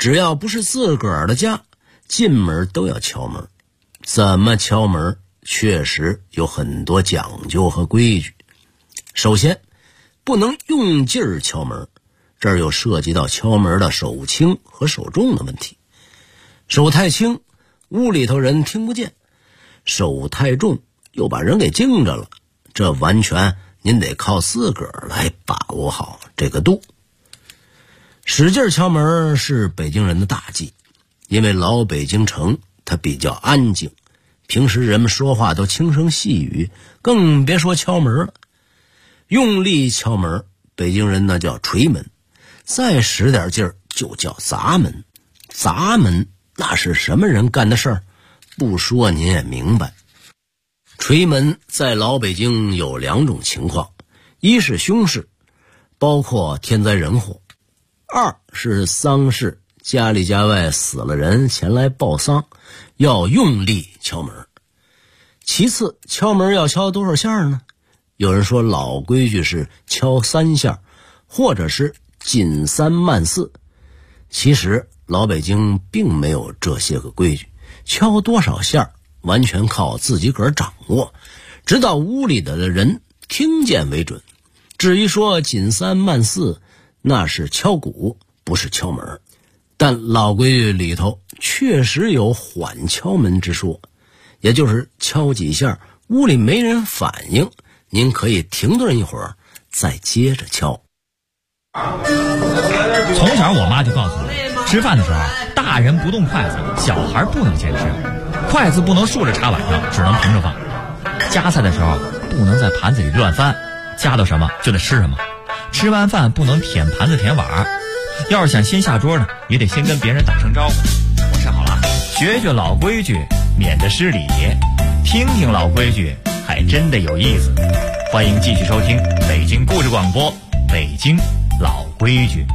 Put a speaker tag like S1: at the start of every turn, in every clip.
S1: 只要不是自个儿的家，进门都要敲门。怎么敲门确实有很多讲究和规矩。首先，不能用劲儿敲门，这儿又涉及到敲门的手轻和手重的问题。手太轻，屋里头人听不见；手太重，又把人给惊着了。这完全您得靠自个儿来把握好这个度。使劲敲门是北京人的大忌，因为老北京城它比较安静，平时人们说话都轻声细语，更别说敲门了。用力敲门，北京人那叫捶门，再使点劲儿就叫砸门。砸门那是什么人干的事儿？不说您也明白。捶门在老北京有两种情况，一是凶事，包括天灾人祸；二是丧事，家里家外死了人前来报丧，要用力敲门。其次，敲门要敲多少下呢？有人说老规矩是敲3下，或者是紧3慢4。其实老北京并没有这些个规矩，敲多少下完全靠自己个儿掌握，直到屋里的人听见为准。至于说紧3慢4，那是敲鼓，不是敲门。但老规矩里头确实有缓敲门之说，也就是敲几下，屋里没人反应，您可以停顿一会儿，再接着敲。
S2: 从小我妈就告诉我，吃饭的时候大人不动筷子，小孩不能先吃，筷子不能竖着插碗上，只能平着放。夹菜的时候不能在盘子里乱翻，夹到什么就得吃什么。吃完饭不能舔盘子舔碗，要是想先下桌呢，也得先跟别人打声招呼。我吃好了，学学老规矩，免得失礼。听听老规矩，还真的有意思。欢迎继续收听北京故事广播，北京老规矩。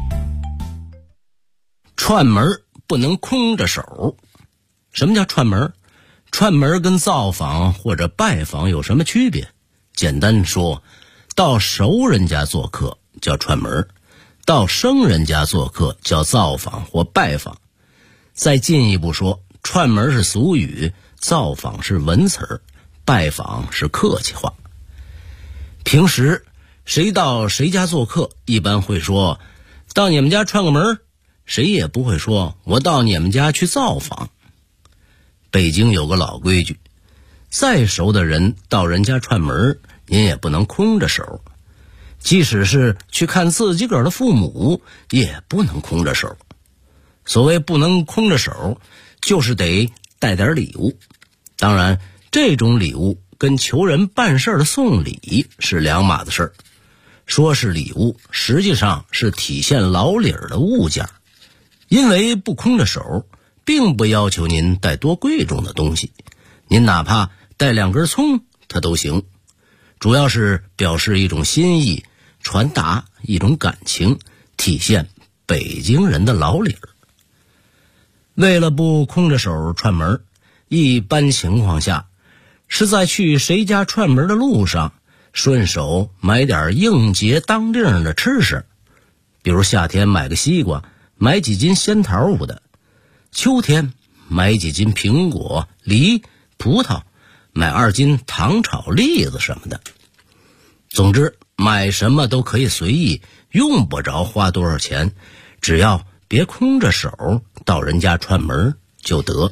S1: 串门不能空着手。什么叫串门？串门跟造访或者拜访有什么区别？简单说，到熟人家做客叫串门，到生人家做客叫造访或拜访。再进一步说，串门是俗语，造访是文词儿，拜访是客气话。平时谁到谁家做客，一般会说到你们家串个门，谁也不会说我到你们家去造访。北京有个老规矩，再熟的人到人家串门，您也不能空着手。即使是去看自己个儿的父母，也不能空着手。所谓不能空着手，就是得带点礼物。当然，这种礼物跟求人办事的送礼是两码子事儿。说是礼物，实际上是体现老理儿的物件。因为不空着手，并不要求您带多贵重的东西，您哪怕带2根葱它都行。主要是表示一种心意，传达一种感情，体现北京人的老理儿。为了不空着手串门，一般情况下是在去谁家串门的路上，顺手买点应节当令的吃食，比如夏天买个西瓜，买几斤仙桃的；秋天买几斤苹果、梨、葡萄，买2斤糖炒栗子什么的。总之，买什么都可以随意，用不着花多少钱，只要别空着手到人家串门就得。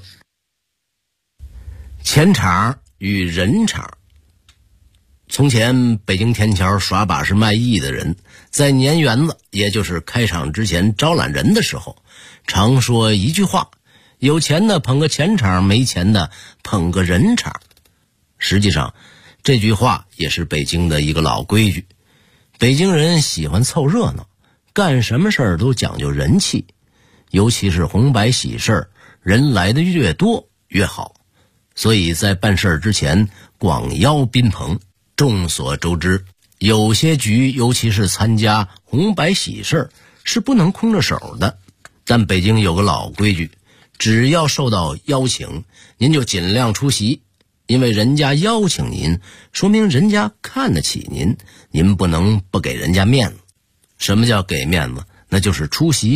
S1: 钱场与人场。从前北京天桥耍把式卖艺的人，在年园子，也就是开场之前招揽人的时候，常说一句话，有钱的捧个钱场，没钱的捧个人场。实际上这句话也是北京的一个老规矩。北京人喜欢凑热闹，干什么事儿都讲究人气，尤其是红白喜事儿，人来的越多越好。所以在办事儿之前广邀宾朋。众所周知，有些局尤其是参加红白喜事是不能空着手的。但北京有个老规矩，只要受到邀请，您就尽量出席，因为人家邀请您，说明人家看得起您，您不能不给人家面子。什么叫给面子？那就是出席。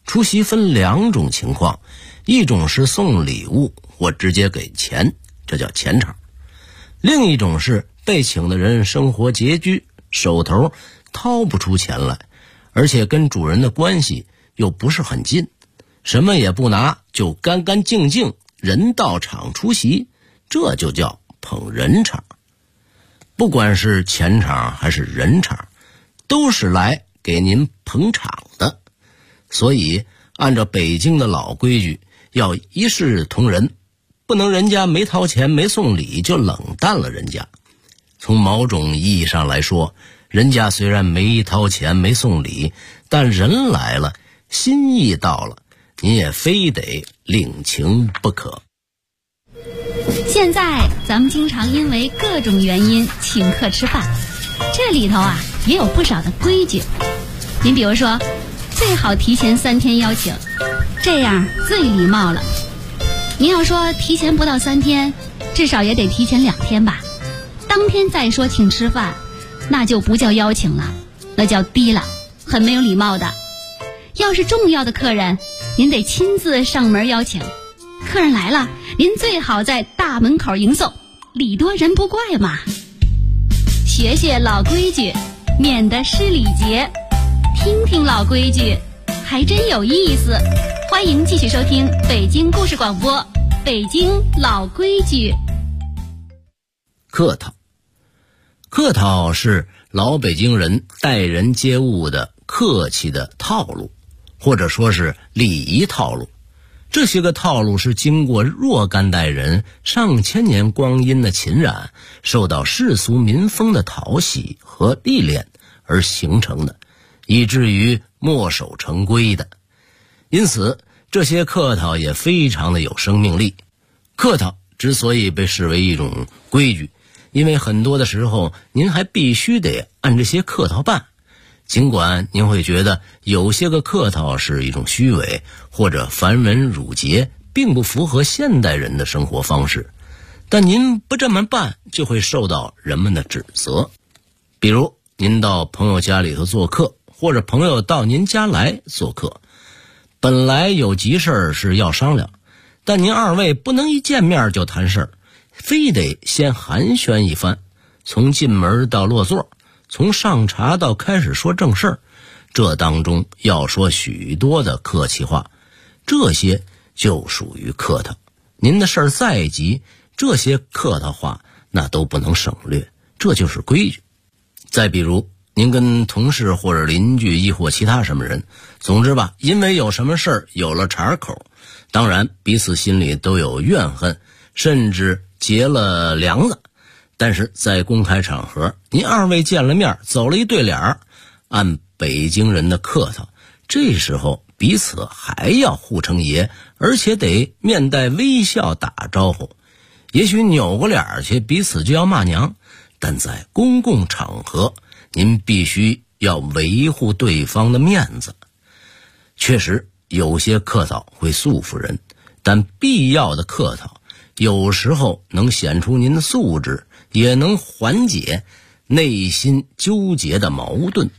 S1: 出席分两种情况，一种是送礼物或直接给钱，这叫钱场；另一种是被请的人生活拮据，手头掏不出钱来，而且跟主人的关系又不是很近，什么也不拿，就干干净净人到场出席，这就叫捧人场。不管是钱场还是人场，都是来给您捧场的。所以按照北京的老规矩，要一视同仁，不能人家没掏钱没送礼就冷淡了人家。从某种意义上来说，人家虽然没掏钱没送礼，但人来了，心意到了，您也非得领情不可。
S3: 现在咱们经常因为各种原因请客吃饭，这里头也有不少的规矩。您比如说，最好提前3天邀请，这样最礼貌了。您要说提前不到3天，至少也得提前2天吧。当天再说请吃饭，那就不叫邀请了，那叫低了，很没有礼貌的。要是重要的客人，您得亲自上门邀请。客人来了，您最好在大门口迎送，礼多人不怪嘛。学学老规矩，免得失礼节。听听老规矩，还真有意思。欢迎继续收听北京故事广播《北京老规矩》。
S1: 客套，客套是老北京人待人接物的客气的套路，或者说是礼仪套路。这些个套路是经过若干代人上千年光阴的浸染，受到世俗民风的讨喜和历练而形成的，以至于墨守成规的。因此这些客套也非常的有生命力。客套之所以被视为一种规矩，因为很多的时候您还必须得按这些客套办。尽管您会觉得有些个客套是一种虚伪或者繁文缛节，并不符合现代人的生活方式，但您不这么办就会受到人们的指责。比如您到朋友家里头做客，或者朋友到您家来做客，本来有急事是要商量，但您二位不能一见面就谈事儿，非得先寒暄一番，从进门到落座，从上茶到开始说正事儿，这当中要说许多的客气话，这些就属于客套。您的事儿再急，这些客套话那都不能省略，这就是规矩。再比如您跟同事或者邻居亦或其他什么人，总之吧，因为有什么事儿有了茬口，当然彼此心里都有怨恨，甚至结了梁子，但是在公开场合您二位见了面，走了一对脸，按北京人的客套，这时候彼此还要互称爷，而且得面带微笑打招呼。也许扭过脸去彼此就要骂娘，但在公共场合您必须要维护对方的面子。确实有些客套会束缚人，但必要的客套有时候能显出您的素质，也能缓解内心纠结的矛盾。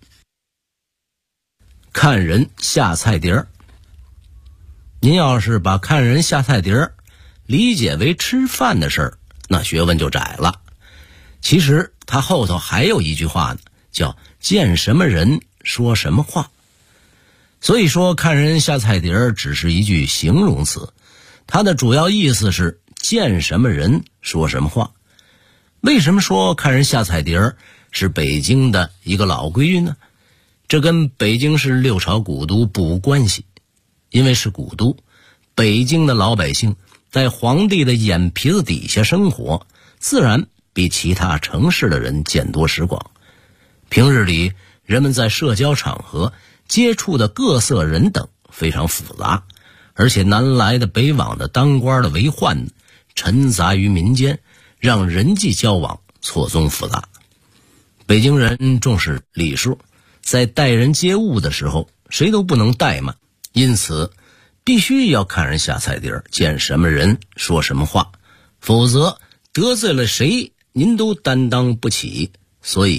S1: 看人下菜碟儿，您要是把看人下菜碟儿理解为吃饭的事儿，那学问就窄了。其实它后头还有一句话呢，叫见什么人说什么话。所以说看人下菜碟儿只是一句形容词，它的主要意思是见什么人说什么话。为什么说看人下菜碟儿是北京的一个老规矩呢？这跟北京市六朝古都不无关系。因为是古都，北京的老百姓在皇帝的眼皮子底下生活，自然比其他城市的人见多识广。平日里人们在社交场合接触的各色人等非常复杂，而且南来的北往的当官的为宦沉杂于民间，让人际交往错综复杂。北京人重视礼数，在待人接物的时候谁都不能怠慢，因此必须要看人下菜碟儿，见什么人说什么话，否则得罪了谁您都担当不起。所以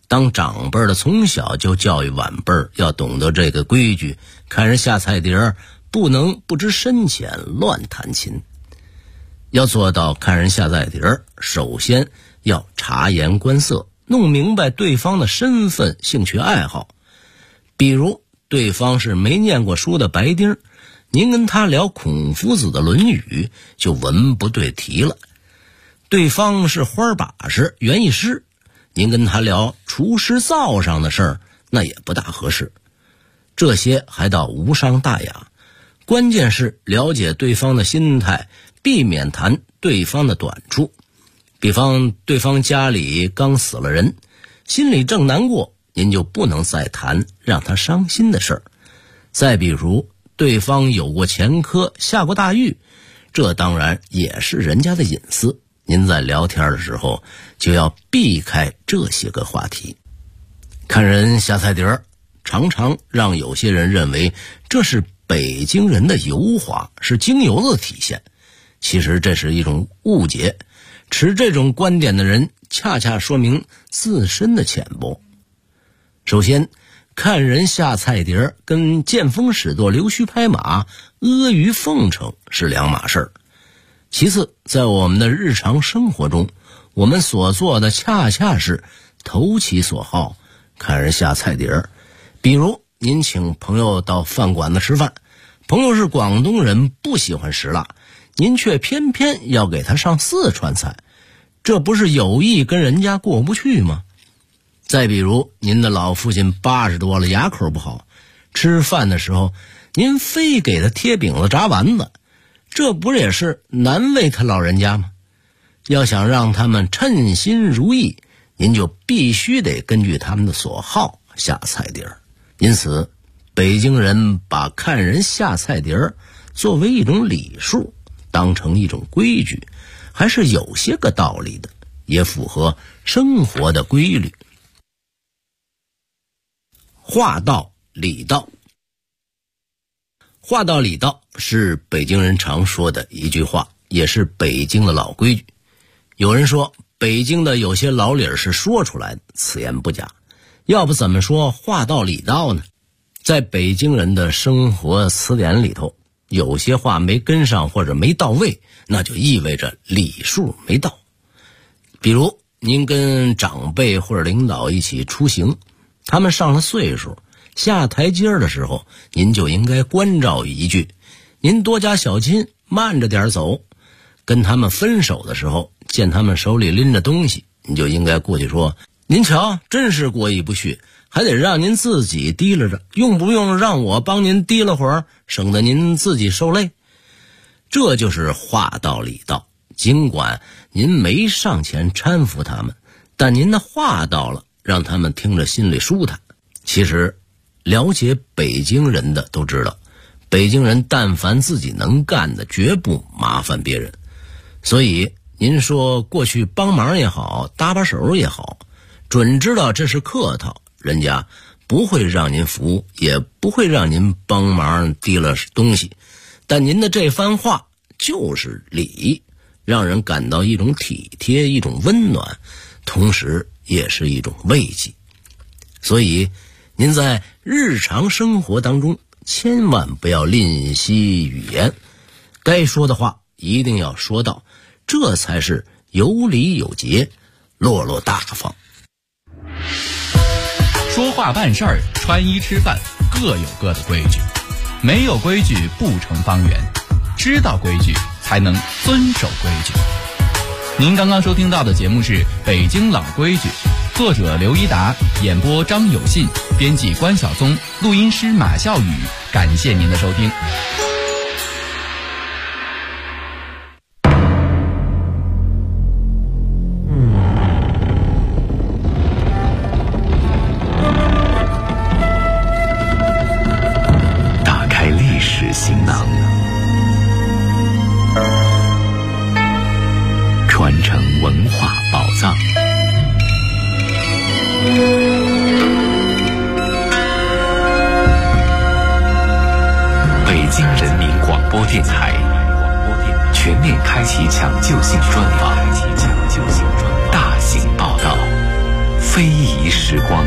S1: 当长辈的从小就教育晚辈要懂得这个规矩，看人下菜碟不能不知深浅乱弹琴。要做到看人下菜碟，首先要察言观色，弄明白对方的身份、兴趣爱好。比如对方是没念过书的白丁，您跟他聊孔夫子的《论语》就文不对题了。对方是花把式、园艺师，您跟他聊厨师灶上的事儿，那也不大合适。这些还倒无伤大雅，关键是了解对方的心态，避免谈对方的短处。比方对方家里刚死了人，心里正难过，您就不能再谈让他伤心的事儿。再比如对方有过前科，下过大狱，这当然也是人家的隐私，您在聊天的时候就要避开这些个话题。看人下菜碟常常让有些人认为这是北京人的油滑，是京油的体现。其实这是一种误解，持这种观点的人恰恰说明自身的浅薄。首先，看人下菜碟跟见风使舵、溜须拍马、阿谀奉承是两码事儿。其次，在我们的日常生活中，我们所做的恰恰是投其所好，看人下菜碟。比如您请朋友到饭馆子吃饭，朋友是广东人，不喜欢食辣，您却偏偏要给他上四川菜，这不是有意跟人家过不去吗？再比如您的老父亲80多了，牙口不好，吃饭的时候您非给他贴饼子炸丸子，这不也是难为他老人家吗？要想让他们称心如意，您就必须得根据他们的所好下菜碟。因此北京人把看人下菜碟作为一种礼数，当成一种规矩，还是有些个道理的，也符合生活的规律。话到礼到，话到礼到是北京人常说的一句话，也是北京的老规矩。有人说北京的有些老理是说出来的，此言不假，要不怎么说话到礼到呢？在北京人的生活词典里头，有些话没跟上或者没到位，那就意味着礼数没到。比如您跟长辈或者领导一起出行，他们上了岁数，下台阶的时候，您就应该关照一句，您多加小心，慢着点走。跟他们分手的时候，见他们手里拎着东西，你就应该过去说，您瞧，真是过意不去，还得让您自己提拉着，用不用让我帮您提了会儿，省得您自己受累。这就是话到礼到，尽管您没上前搀扶他们，但您的话到了，让他们听着心里舒坦。其实了解北京人的都知道，北京人但凡自己能干的，绝不麻烦别人。所以您说过去帮忙也好，搭把手也好，准知道这是客套，人家不会让您服务，也不会让您帮忙提了东西，但您的这番话就是礼，让人感到一种体贴，一种温暖，同时也是一种慰藉。所以您在日常生活当中千万不要吝惜语言，该说的话一定要说到，这才是有礼有节，落落大方。
S2: 说话办事儿，穿衣吃饭，各有各的规矩，没有规矩不成方圆，知道规矩才能遵守规矩。您刚刚收听到的节目是《北京老规矩》，作者刘一达，演播张有信，编辑关晓松，录音师马笑宇。感谢您的收听。
S4: 打开历史行囊，传承文化宝藏。北京人民广播电台全面开启抢救性专访，大型报道，非遗忆时光。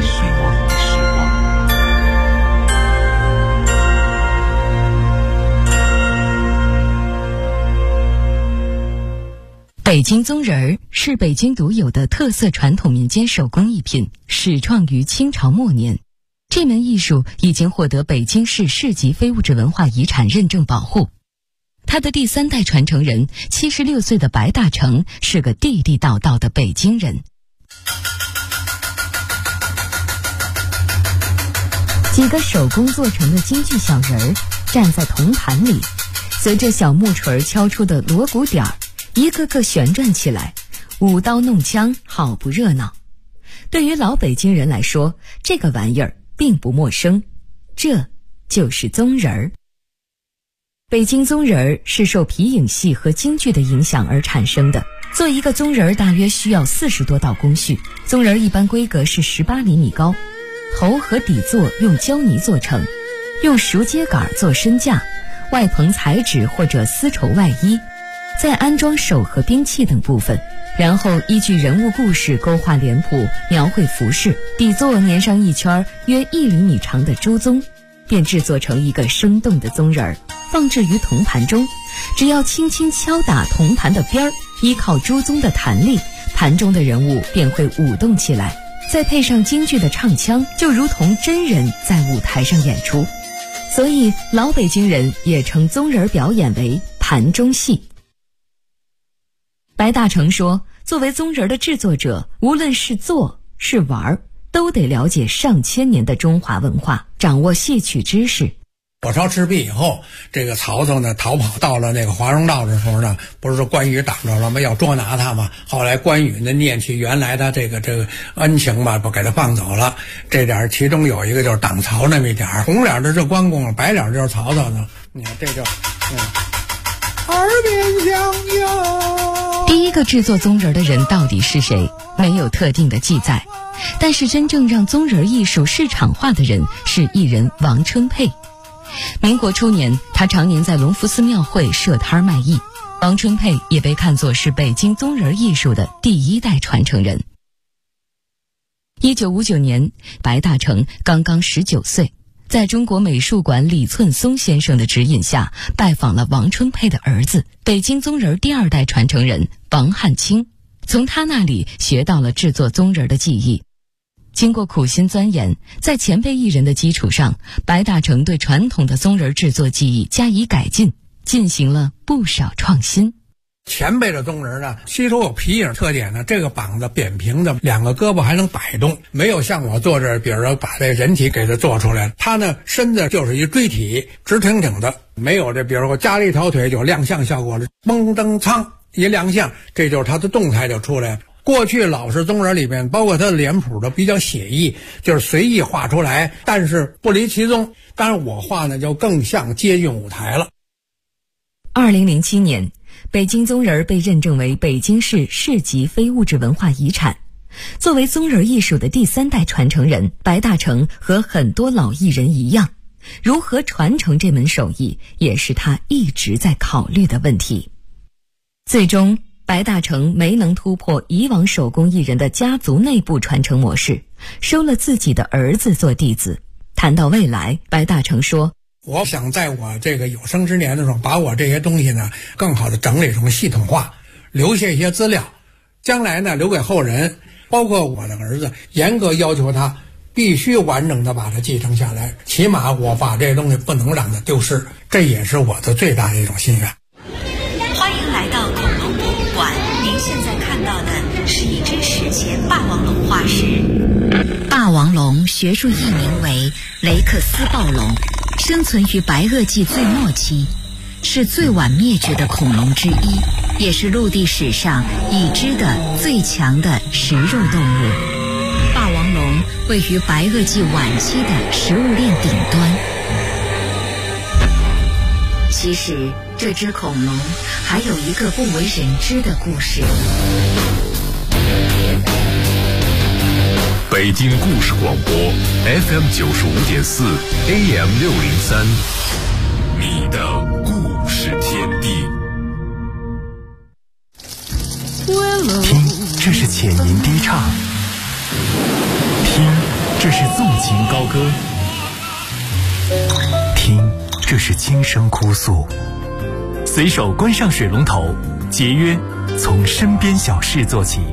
S5: 北京宗人儿是北京独有的特色传统民间手工艺品，始创于清朝末年。这门艺术已经获得北京市市级非物质文化遗产认证保护。他的第3代传承人76岁的白大成是个地地道道的北京人。几个手工做成的京剧小人儿站在铜盘里，随着小木锤敲出的锣鼓点儿，一个个旋转起来，舞刀弄枪，好不热闹。对于老北京人来说，这个玩意儿并不陌生，这就是宗人儿。北京宗人儿是受皮影戏和京剧的影响而产生的。做一个宗人儿大约需要40多道工序，宗人儿一般规格是18厘米高，头和底座用胶泥做成，用熟秸秆做身架，外棚彩纸或者丝绸外衣，再安装手和兵器等部分，然后依据人物故事勾画脸谱，描绘服饰，底座粘上一圈约1厘米长的周宗，便制作成一个生动的宗人儿，放置于铜盘中。只要轻轻敲打铜盘的边儿，依靠朱宗的弹力，盘中的人物便会舞动起来，再配上京剧的唱腔，就如同真人在舞台上演出。所以老北京人也称宗人表演为盘中戏。白大成说，作为宗人的制作者，无论是做是玩，都得了解上千年的中华文化，掌握戏曲知识。
S6: 火烧赤壁以后，这个曹操呢逃跑到了那个华容道的时候呢，不是说关羽挡着了吗？要捉拿他嘛。后来关羽呢念起原来他这个恩情吧，不给他放走了。这点其中有一个就是挡曹那么一点，红脸的是关公，白脸就是曹操呢。你看这就耳边响哟。
S5: 第一个制作宗人的人到底是谁？没有特定的记载，但是真正让宗人艺术市场化的人是艺人王春佩。民国初年，他常年在隆福寺庙会设摊卖艺。王春佩也被看作是北京宗人艺术的第1代传承人。1959年，白大成刚刚19岁，在中国美术馆李寸松先生的指引下，拜访了王春佩的儿子，北京宗人第2代传承人王汉卿，从他那里学到了制作宗人的技艺。经过苦心钻研，在前辈艺人的基础上，白大成对传统的宗人制作技艺加以改进，进行了不少创新。
S6: 前辈的宗人呢，吸收有皮影特点呢，这个膀子扁平的，2个胳膊还能摆动，没有像我做这，比如说把这人体给它做出来，他呢身子就是一锥体，直挺挺的，没有这，比如说加了一条腿就亮相效果了，嘣噔噌一亮相，这就是他的动态就出来了。过去老式宗人里面，包括他的脸谱都比较写意，就是随意画出来，但是不离其宗。当然我画呢就更像接近舞台了。
S5: 2007年，北京宗人被认证为北京市市级非物质文化遗产。作为宗人艺术的第3代传承人，白大成和很多老艺人一样，如何传承这门手艺，也是他一直在考虑的问题。最终白大成没能突破以往手工艺人的家族内部传承模式，收了自己的儿子做弟子。谈到未来，白大成说，
S6: 我想在我这个有生之年的时候，把我这些东西呢更好的整理成系统化，留下一些资料，将来呢留给后人，包括我的儿子，严格要求他必须完整的把它继承下来，起码我把这些东西不能让它丢失，这也是我的最大的一种心愿。
S7: 欢迎来到恐龙博物馆，您现在看到的是一只史前霸王龙化石。霸王龙学术译名为雷克斯暴龙，生存于白垩纪最末期，是最晚灭绝的恐龙之一，也是陆地史上已知的最强的食肉动物。霸王龙位于白垩纪晚期的食物链顶端。其实这只恐龙还有一个不为人知的故事。
S8: 北京故事广播 FM 95.4 AM 603，你的故事天地。
S9: 听，这是浅吟低唱；听， 这是纵情高歌；听，这是轻声哭诉。随手关上水龙头，节约从身边小事做起。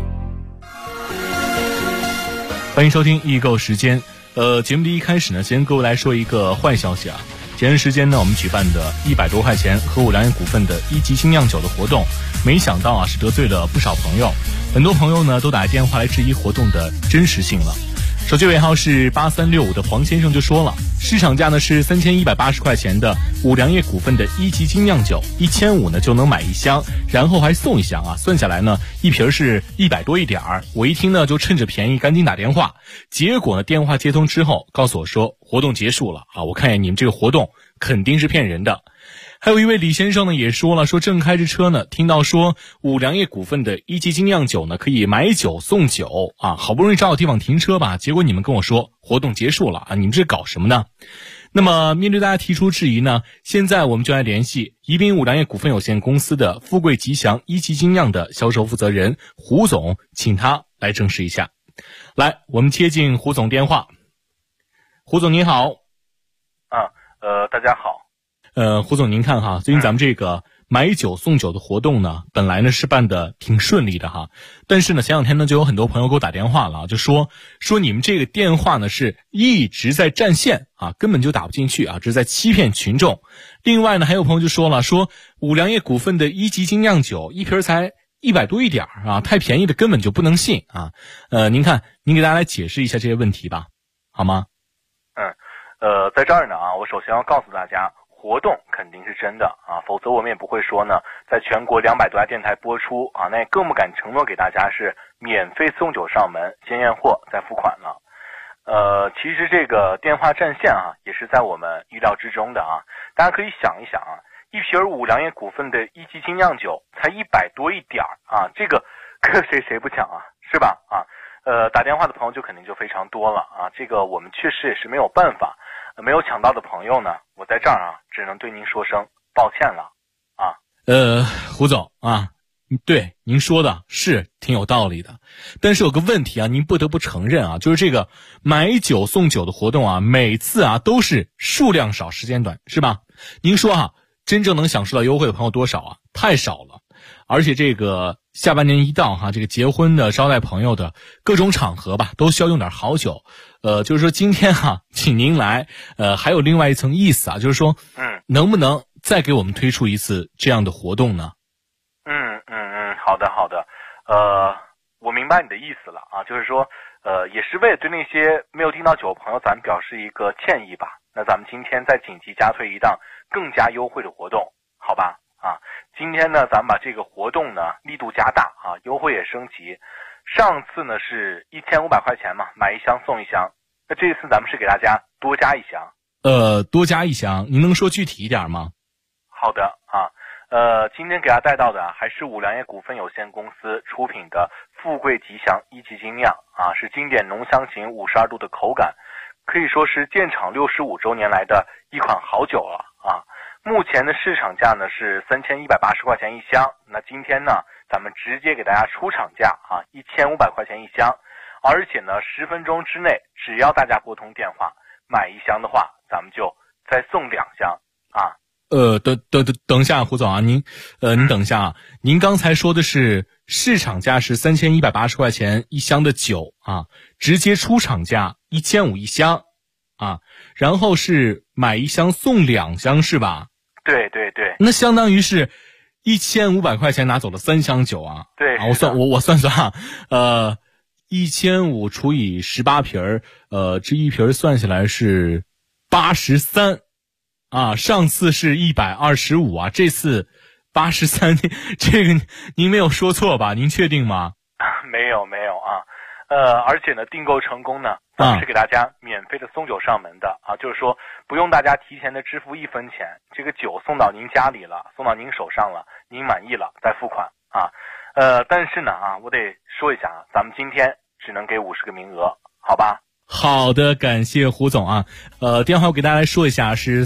S10: 欢迎收听易购时间。节目的一开始呢，先跟各位来说一个坏消息啊。前段时间呢，我们举办的100多块钱和五粮液股份的1级精酿酒的活动，没想到啊是得罪了不少朋友，很多朋友呢都打电话来质疑活动的真实性了。手机尾号是8365的黄先生就说了，市场价呢是3180块钱的五粮液股份的1级精酿酒，1500呢就能买1箱，然后还送1箱啊，算下来呢一瓶是100多一点儿。我一听呢就趁着便宜赶紧打电话，结果呢电话接通之后告诉我说活动结束了啊，我看见你们这个活动肯定是骗人的。还有一位李先生呢也说了，说正开着车呢，听到说五粮液股份的1级精酿酒呢可以买酒送酒啊，好不容易找到地方停车吧，结果你们跟我说活动结束了啊，你们这搞什么呢？那么面对大家提出质疑呢，现在我们就来联系宜宾五粮液股份有限公司的富贵吉祥1级精酿的销售负责人胡总，请他来证实一下。来，我们接进胡总电话。胡总您好。
S11: 大家好。
S10: 胡总您看哈，最近咱们这个买酒送酒的活动呢，本来呢是办的挺顺利的哈，但是呢前两天呢就有很多朋友给我打电话了，就说你们这个电话呢是一直在占线啊，根本就打不进去啊，这是在欺骗群众。另外呢还有朋友就说了，说五粮液股份的1级精酿酒一瓶才100多一点啊，太便宜的根本就不能信啊。您看您给大家来解释一下这些问题吧，好吗？
S11: 在这儿呢啊，我首先要告诉大家，活动肯定是真的啊，否则我们也不会说呢，在全国200多家电台播出啊，那也更不敢承诺给大家是免费送酒上门，先验货再付款了。其实这个电话占线啊，也是在我们预料之中的啊。大家可以想一想啊，一瓶五粮液股份的1级精酿酒才100多一点啊，这个跟谁不抢啊，是吧？啊，打电话的朋友就肯定就非常多了啊，这个我们确实也是没有办法。没有抢到的朋友呢，我在这儿啊，只能对您说声抱歉了啊。
S10: 胡总啊，对您说的是挺有道理的，但是有个问题啊，您不得不承认啊，就是这个买酒送酒的活动啊，每次啊都是数量少时间短，是吧？您说啊，真正能享受到优惠的朋友多少啊？太少了。而且这个下半年一到哈，这个结婚的、招待朋友的各种场合吧，都需要用点好酒。就是说今天哈，请您来，还有另外一层意思啊，就是说，能不能再给我们推出一次这样的活动呢？
S11: 好的，我明白你的意思了啊，就是说，也是为了对那些没有订到酒的朋友，咱们表示一个歉意吧。那咱们今天再紧急加推一档更加优惠的活动，好吧？啊，今天呢，咱们把这个活动呢力度加大啊，优惠也升级。上次呢是1500块钱嘛，买1箱送1箱。那这次咱们是给大家多加1箱。
S10: 多加1箱，您能说具体一点吗？
S11: 好的啊，今天给大家带到的还是五粮液股份有限公司出品的富贵吉祥1级精酿啊，是经典浓香型52度的口感，可以说是建厂65周年来的一款好酒了啊。目前的市场价呢是3180块钱1箱，那今天呢咱们直接给大家出厂价啊，1500块钱1箱，而且呢10分钟之内，只要大家拨通电话买1箱的话，咱们就再送2箱啊。
S10: 等一下，胡总啊，您等一下啊，您刚才说的是市场价是3180块钱1箱的酒啊，直接出厂价15001箱啊，然后是买1箱送2箱是吧？
S11: 对，
S10: 那相当于是1500块钱拿走了3箱酒啊。
S11: 对
S10: 啊，我算啊，1500除以18瓶这一瓶算下来是83啊，上次是125啊，这次83，这个您没有说错吧？您确定吗？
S11: 没有啊，而且呢，订购成功呢，咱们是给大家免费的送酒上门的啊，就是说不用大家提前的支付1分钱，这个酒送到您家里了，送到您手上了，您满意了再付款啊。但是呢啊，我得说一下啊，咱们今天只能给50个名额，好吧？
S10: 好的，感谢胡总啊。电话我给大家来说一下，是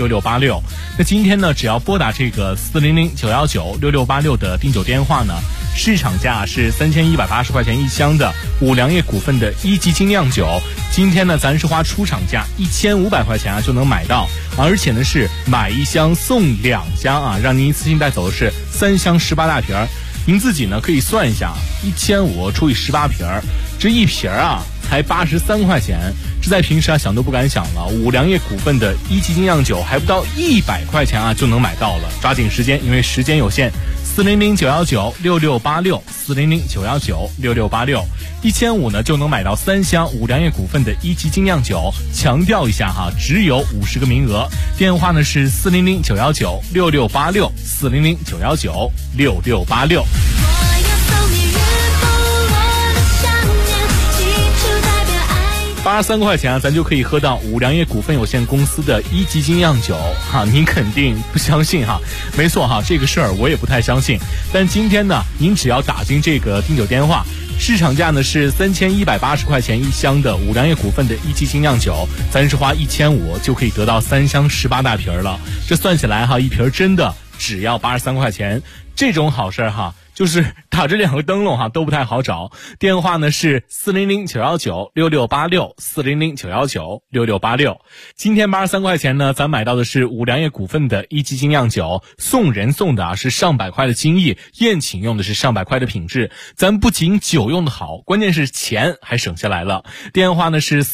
S10: 400-919-6686，400-919-6686。那今天呢，只要拨打这个400-919-6686的订酒电话呢， 市场价是3180块钱一箱的五粮液股份的一级精酿酒，今天呢咱是花出厂价1500块钱啊就能买到，而且呢是买一箱送2箱啊，让您一次性带走的是3箱18大瓶。您自己呢可以算一下，1500除以18瓶，这一瓶啊才83块钱，这在平时啊想都不敢想了。五粮液股份的一级精酿酒还不到100块钱啊就能买到了，抓紧时间，因为时间有限。400-919-6686，400-919-6686，1500呢就能买到3箱五粮液股份的一级精酿酒。强调一下哈，只有50个名额。电话呢是400-919-6686，400-919-6686。83块钱啊，咱就可以喝到五粮液股份有限公司的一级精酿酒哈，您肯定不相信哈？没错哈，这个事儿我也不太相信。但今天呢，您只要打进这个订酒电话，市场价呢是3180块钱一箱的五粮液股份的一级精酿酒，咱是花1500就可以得到3箱18大瓶了。这算起来哈，一瓶真的只要83块钱，这种好事哈。就是打这2个灯笼哈都不太好找，电话呢是400-919-6686，400-919-6686。今天83块钱呢，咱买到的是五粮液股份的一级精酿酒，送人送的啊是上百块的精益，宴请用的是上百块的品质。咱不仅酒用的好，关键是钱还省下来了。电话呢是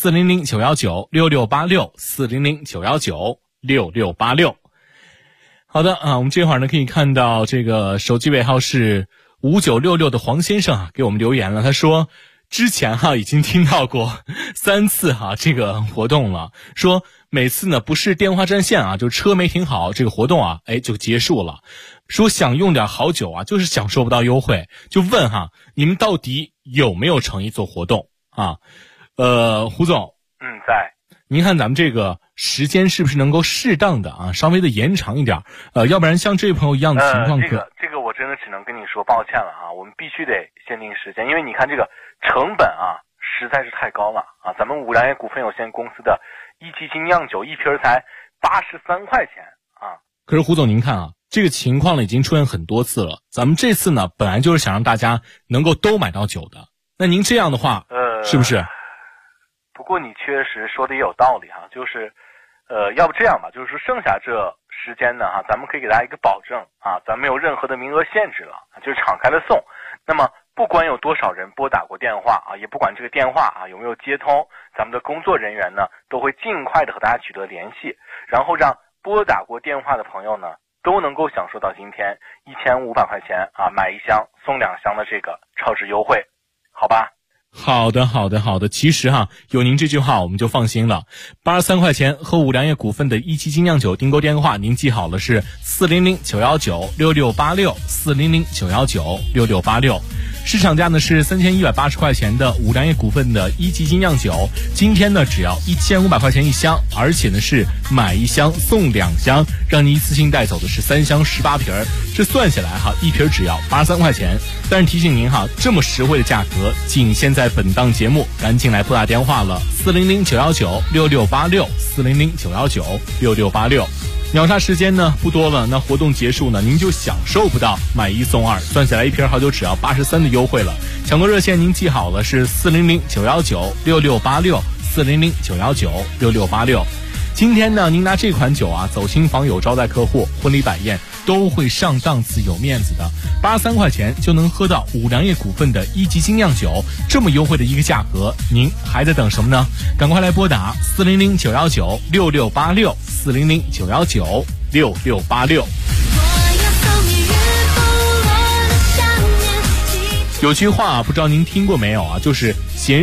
S10: 400-919-6686，400-919-6686。好的啊，我们这会儿呢可以看到这个手机尾号是5966的黄先生啊给我们留言了，他说之前哈已经听到过3次哈这个活动了，说每次呢不是电话占线啊，就车没停好，这个活动啊就结束了。说想用点好酒啊，就是享受不到优惠，就问哈你们到底有没有诚意做活动啊？胡总，
S11: 在。
S10: 您看咱们这个时间是不是能够适当的啊，稍微的延长一点？要不然像这位朋友一样的情况
S11: 这个我真的只能跟你说抱歉了啊，我们必须得限定时间，因为你看这个成本啊实在是太高了啊，咱们五粮液股份有限公司的一级精酿酒一瓶才83块钱啊。
S10: 可是胡总您看啊，这个情况呢已经出现很多次了，咱们这次呢本来就是想让大家能够都买到酒的，那您这样的话是不是？
S11: 不过你确实说的也有道理哈，就是要不这样吧，就是说剩下这时间呢哈，咱们可以给大家一个保证啊，咱没有任何的名额限制了，就是敞开了送。那么不管有多少人拨打过电话啊，也不管这个电话啊有没有接通，咱们的工作人员呢都会尽快的和大家取得联系，然后让拨打过电话的朋友呢都能够享受到今天1500块钱啊买1箱送2箱的这个超值优惠，好吧？
S10: 好的，其实哈，有您这句话我们就放心了。83块钱和五粮液股份的一级精酿酒订购电话，您记好了是400-919-6686，400-919-6686。市场价呢是3180块钱的五粮液股份的一级精酿酒，今天呢只要1500块钱一箱，而且呢是买1箱送2箱，让您一次性带走的是3箱18瓶，这算下来哈，一瓶只要83块钱。但是提醒您哈，这么实惠的价格，仅限在本档节目，赶紧来拨打电话了，400-919-6686，400-919-6686。秒杀时间呢不多了，那活动结束呢，您就享受不到买1送2，算下来一瓶好酒只要83的优惠了。抢购热线您记好了是400-919-6686，400-919-6686。今天呢，您拿这款酒啊走亲访友、招待客户、婚礼摆宴都会上档次、有面子的。83块钱就能喝到五粮液股份的一级精酿酒，这么优惠的一个价格，您还在等什么呢？赶快来拨打400-919-6686，400-919-6686。有句话不知道您听过没有啊，就是闲